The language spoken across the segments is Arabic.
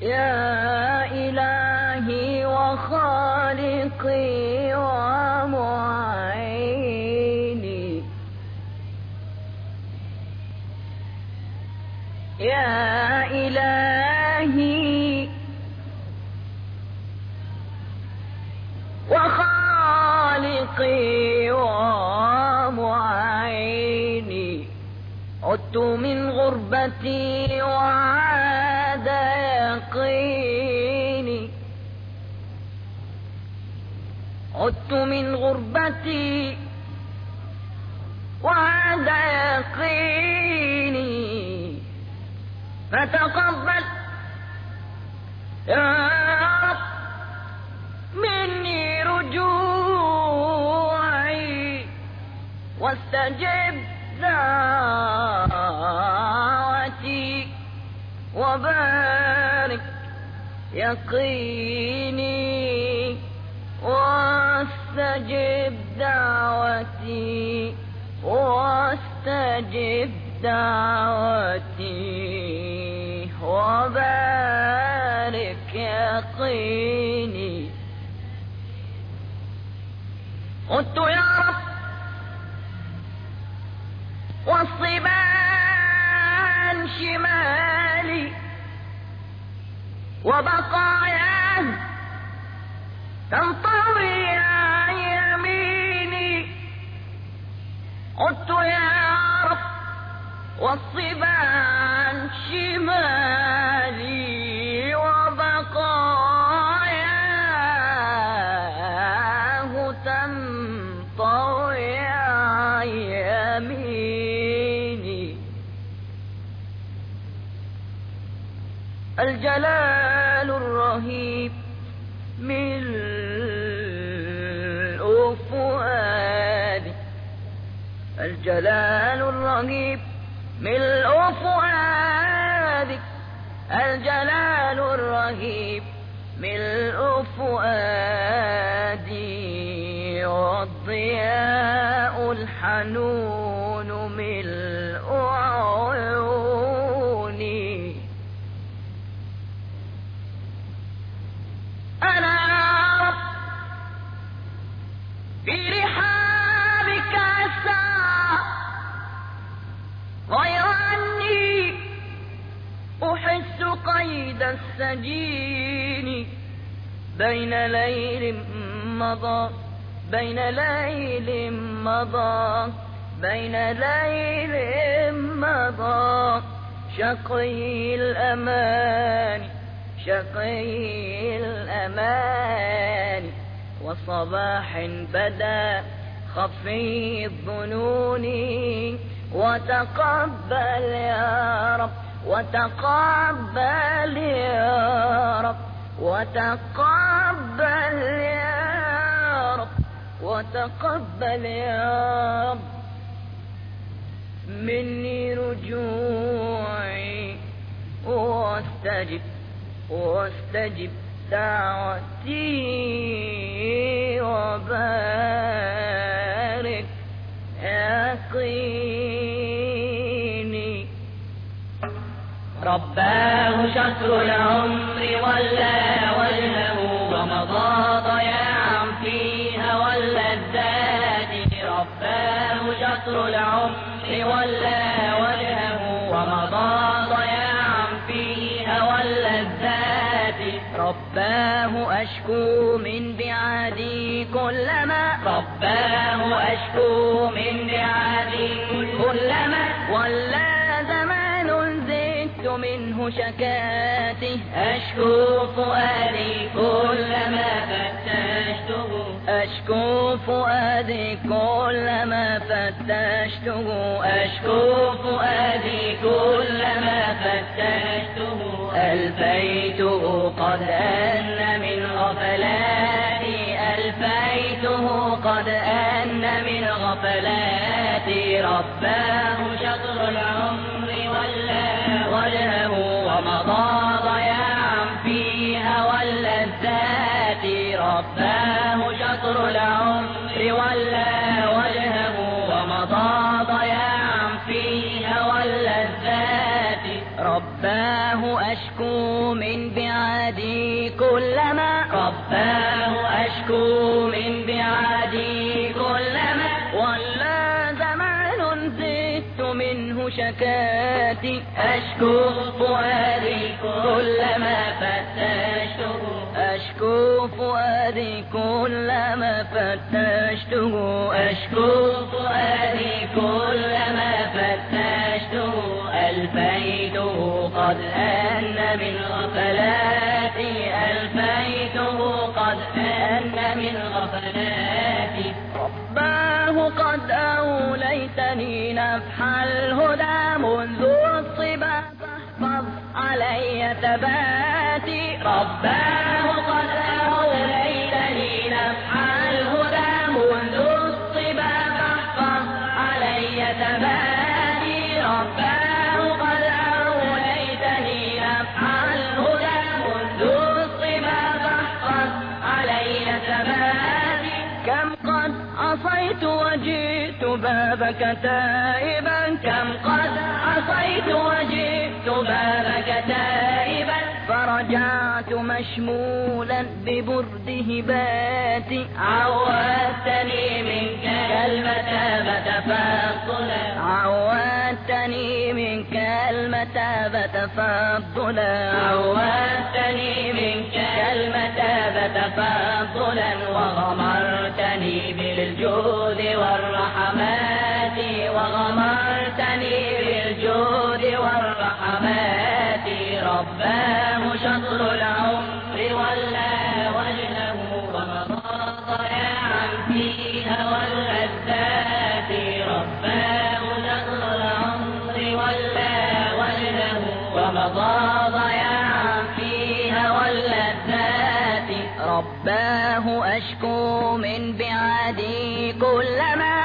يا إلهي وخالقي ومعيني، يا إلهي وخالقي ومعيني، عدت من غربتي وعاد يقيني، عدت من غربتي وعاد يقيني، فتقبل يا رب مني رجوعي، واستجب دعوتي، وبارك يقيني، واستجب دعوتي، واستجب دعوتي، وبارك يقيني. قلت يا رب والصبا عن شمالي، وبقاياه تنطوي عن يميني، قلت يا رب والصبا عن شمالي، وبقاياه تنطوي عن يميني. الجلال الرهيب ملء فؤادي، الجلال الرهيب ملء فؤادي، الجلال الرهيب ملء فؤادي، والضياء الحنون ملء عيوني. أنا يا رب في رحابك أسعى، غير أني أحس قيد السجين، بين ليل مضى، بين ليل مضى، بين ليل مضى، شقي الأمان، شقي الأمان، وصباح بدا خفي الظنون، وتقبل يا رب، وتقبل يا رب، وتقبل يا رب، وتقبل يا رب مني رجوعي، واستجب، واستجب دعوتي، وبارك يقيني. رباه شطر العمر ولا وجهه، ومضى ضياعا فيها واللذات. رباه شطر العمر ولا وجهه، ومضى ضياعا فيها واللذات. رباه أشكو من بعادي كلما، رباه أشكو من بعادي كلما، ولا زمان زدت منه شكاته. أشكو فؤادي كلما فتشته، أشكو فؤادي كلما فتشته، أشكو فؤادي كلما فتشته. ألفيته قد أن من غفلاتي، ألفيته قد أن من غفلاتي. رباه شطر العمر ولا وجهه، ومضى ضياعا فيها واللذات. رباه شطر العمر ولا وجهه، ومضى ضياعا فيها واللذات. رباه أشكو من بعادي كلما ولا زمان زدت منه شكاتي أشكو فؤادي كلما فتشته أشكو فؤادي كلما فتشته ألفيته قد أن من غفلاتي رباه قد أوليتني نفح الهدى منذ الصبا فاحفظ علي ثباتي رباه قد أوليتني نفح الهدى منذ الصبا فاحفظ علي ثباتي رباه قد أوليتني نفح الهدى منذ الصبا فاحفظ علي ثباتي كم قد عصيت وجئت بابك تائبا فرجعت مشمولا ببرد هباتي عودتني منك المتابة فضلا وغمرتني بالجود والرحمات رباه شطر العمر ولا وجهه ومضى ضياعا فيها واللذات رباه شطر العمر ولا وجهه ومضى ضياعا فيها واللذات رباه أشكو من بعادي كلما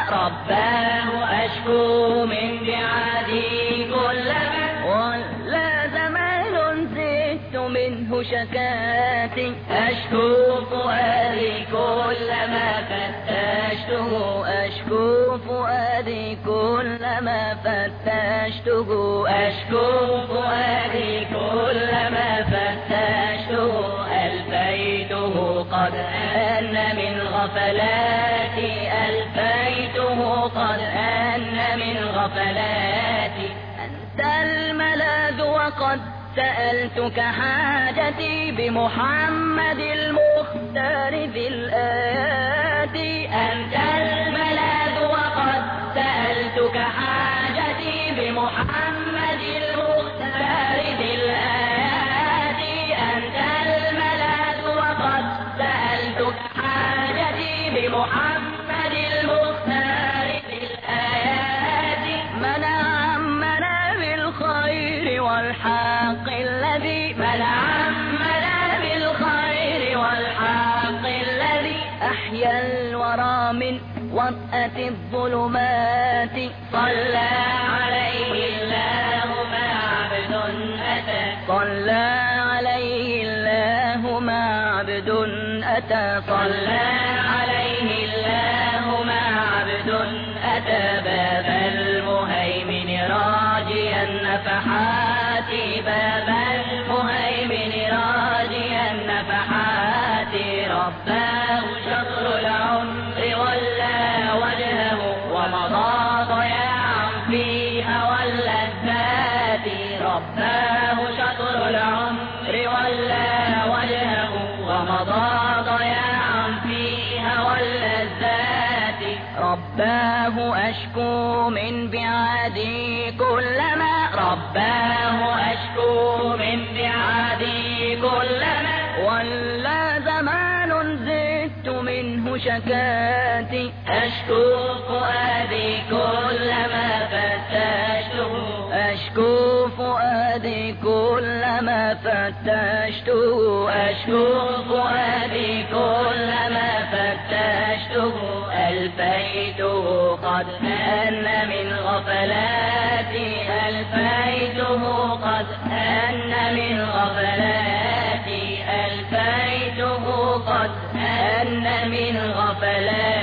ولا زمان زدت منه شكاتي أشكو فؤادي كلما فتشته ألفيته قد أن من غفلاتي أنت الملاذ وقد سألتك حاجتي بمحمد المختار ذي الآيات أنت الملاذ وقد سألتك حاجتي بمحمد المختار ذي الآيات أنت الملاذ وقد سألتك حاجتي بمحمد المختار ذي الآيات من عمنا بالخير والحق الذي أحيا الورى من وطأة الظلمات صلى عليه الله ما عبد أتى باب المهيمن راجيا نفحات رباه شطر العمر ولا وجهه ومضى ضياعا فيها واللذات رباه شطر العمر ولا وجهه ومضى ضياعا فيها واللذات رباه أشكو من بعادي كلما ولا زمان زدت منه شكاتي أشكو فؤادي كلما فتشته ألفيته قد أن من غفلاتي ألفيته قد أن من غفلاتي